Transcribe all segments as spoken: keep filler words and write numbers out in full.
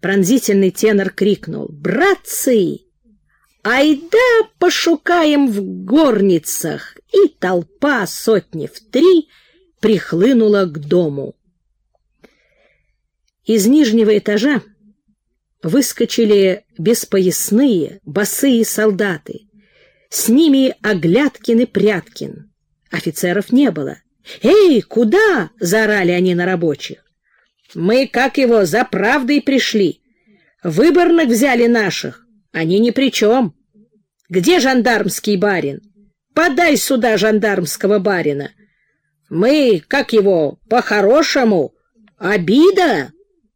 Пронзительный тенор крикнул: «Братцы, айда пошукаем в горницах!» И толпа сотни в три прихлынула к дому. Из нижнего этажа выскочили беспоясные, босые солдаты. С ними Оглядкин и Пряткин. Офицеров не было. «Эй, куда?» — заорали они на рабочих. «Мы, как его, за правдой пришли. Выборных взяли наших. Они ни при чем. Где жандармский барин? Подай сюда жандармского барина. Мы, как его, по-хорошему. Обида!»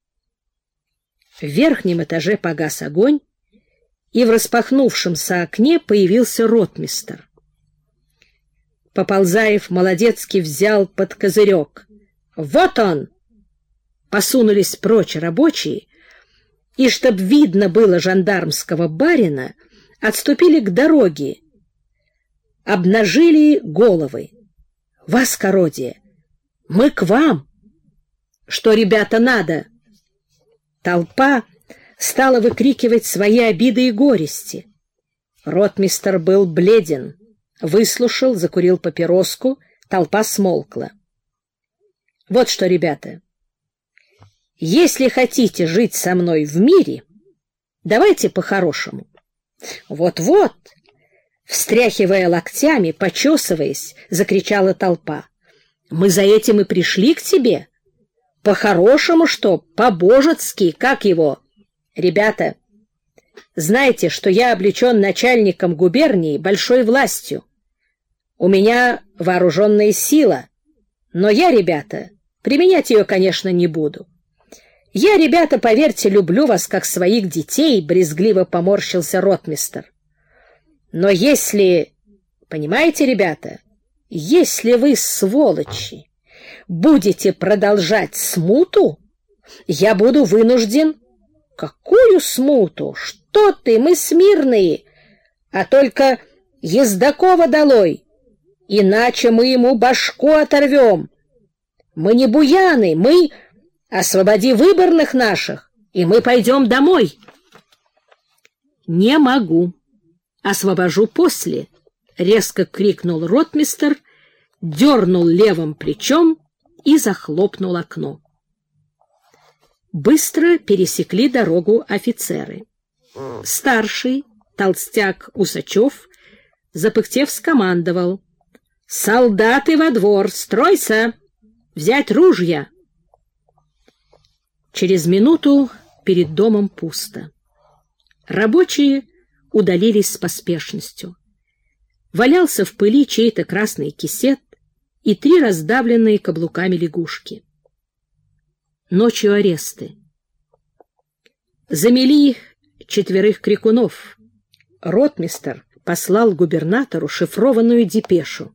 В верхнем этаже погас огонь, и в распахнувшемся окне появился ротмистр. Поползаев молодецки взял под козырек. «Вот он!» Посунулись прочь рабочие, и, чтоб видно было жандармского барина, отступили к дороге, обнажили головы. «Воскородие! Мы к вам!» «Что, ребята, надо?» Толпа стала выкрикивать свои обиды и горести. Ротмистр был бледен, выслушал, закурил папироску, толпа смолкла. «Вот что, ребята, если хотите жить со мной в мире, давайте по-хорошему». «Вот-вот», встряхивая локтями, почесываясь, закричала толпа. «Мы за этим и пришли к тебе. По-хорошему, что? По-божецки, как его? Ребята, знаете, что я облечен начальником губернии большой властью. У меня вооруженная сила, но я, ребята, применять ее, конечно, не буду. Я, ребята, поверьте, люблю вас, как своих детей», — брезгливо поморщился ротмистр. «Но если, понимаете, ребята, если вы, сволочи, будете продолжать смуту, я буду вынужден...» «Какую смуту? Что ты? Мы смирные, а только Ездакова долой, иначе мы ему башку оторвем. Мы не буяны, мы... Освободи выборных наших, и мы пойдем домой». «Не могу. Освобожу после», — резко крикнул ротмистр, дернул левым плечом и захлопнул окно. Быстро пересекли дорогу офицеры. Старший, толстяк Усачев, запыхтев, скомандовал: «Солдаты во двор! Стройся! Взять ружья!» Через минуту перед домом пусто. Рабочие удалились с поспешностью. Валялся в пыли чей-то красный кисет и три раздавленные каблуками лягушки. Ночью аресты. Замели четверых крикунов. Ротмистр послал губернатору шифрованную депешу.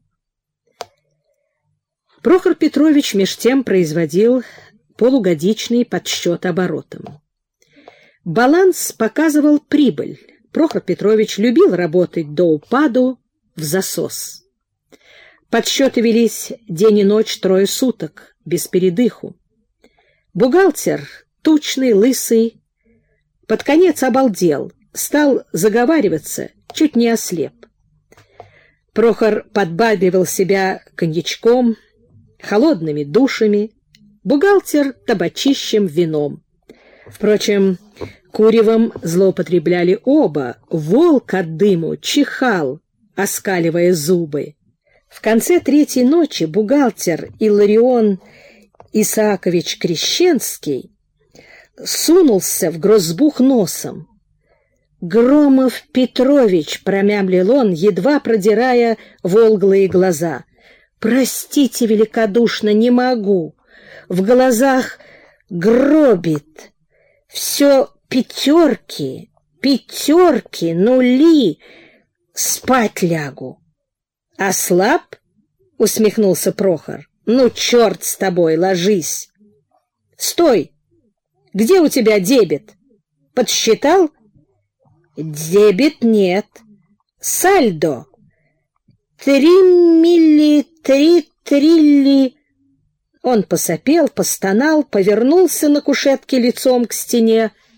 Прохор Петрович меж тем производил полугодичный подсчет оборотом. Баланс показывал прибыль. Прохор Петрович любил работать до упаду в засос. Подсчеты велись день и ночь трое суток, без передыху. Бухгалтер, тучный, лысый, под конец обалдел, стал заговариваться, чуть не ослеп. Прохор подбадривал себя коньячком, холодными душами, бухгалтер — табачищем, вином. Впрочем, куревом злоупотребляли оба. Волк от дыму чихал, оскаливая зубы. В конце третьей ночи бухгалтер Илларион Исаакович Крещенский сунулся в грозбух носом. «Громов Петрович», — промямлил он, едва продирая волглые глаза, — «простите великодушно, не могу. В глазах гробит. Все пятерки, пятерки, нули. Спать лягу». «Ослаб?» — усмехнулся Прохор. «Ну, черт с тобой, ложись!» «Стой! Где у тебя дебет? Подсчитал?» «Дебет нет. Сальдо. Три милли, три трилли...» Он посопел, постонал, повернулся на кушетке лицом к стене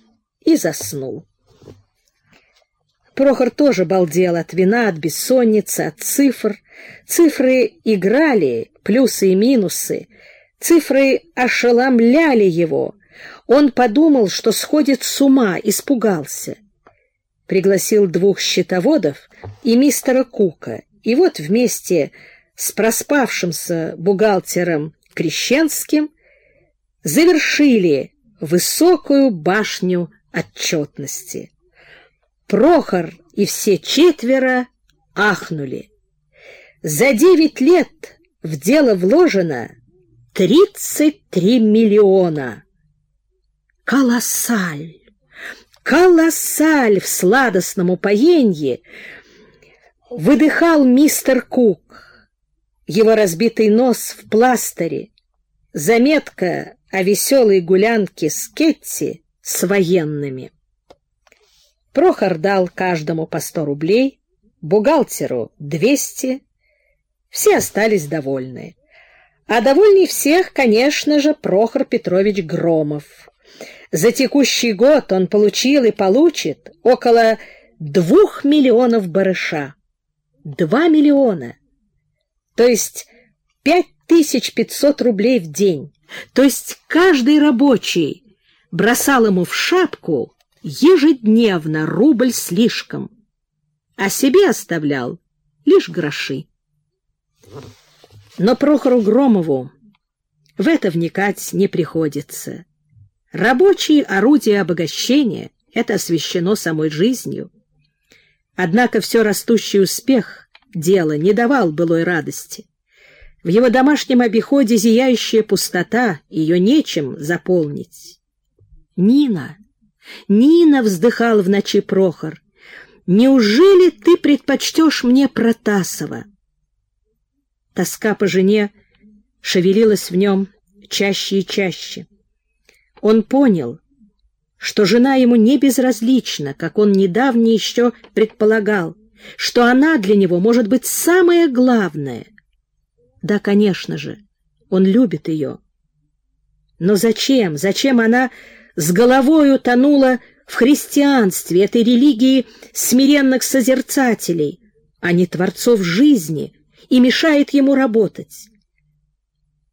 и заснул. Прохор тоже балдел от вина, от бессонницы, от цифр. Цифры играли, плюсы и минусы. Цифры ошеломляли его. Он подумал, что сходит с ума, испугался. Пригласил двух счетоводов и мистера Кука, и вот вместе с проспавшимся бухгалтером Крещенским завершили высокую башню отчетности. Прохор и все четверо ахнули. За девять лет в дело вложено тридцать три миллиона. Колоссаль! Колоссаль! В сладостном упоенье выдыхал мистер Кук. Его разбитый нос в пластыре, заметка о веселой гулянке с Кетти с военными. Прохор дал каждому по сто рублей, бухгалтеру двести. Все остались довольны. А довольней всех, конечно же, Прохор Петрович Громов. За текущий год он получил и получит около двух миллионов барыша. Два миллиона. То есть пять тысяч пятьсот рублей в день. То есть каждый рабочий бросал ему в шапку ежедневно рубль слишком, а себе оставлял лишь гроши. Но Прохору Громову в это вникать не приходится. Рабочие орудия обогащения — это освящено самой жизнью. Однако все растущий успех дела не давал былой радости. В его домашнем обиходе зияющая пустота, ее нечем заполнить. «Нина, Нина!» — вздыхал в ночи Прохор. «Неужели ты предпочтешь мне Протасова?» Тоска по жене шевелилась в нем чаще и чаще. Он понял, что жена ему не безразлична, как он недавно еще предполагал, что она для него может быть самое главное. Да, конечно же, он любит ее. Но зачем, зачем она с головой утонула в христианстве, этой религии смиренных созерцателей, а не творцов жизни, и мешает ему работать?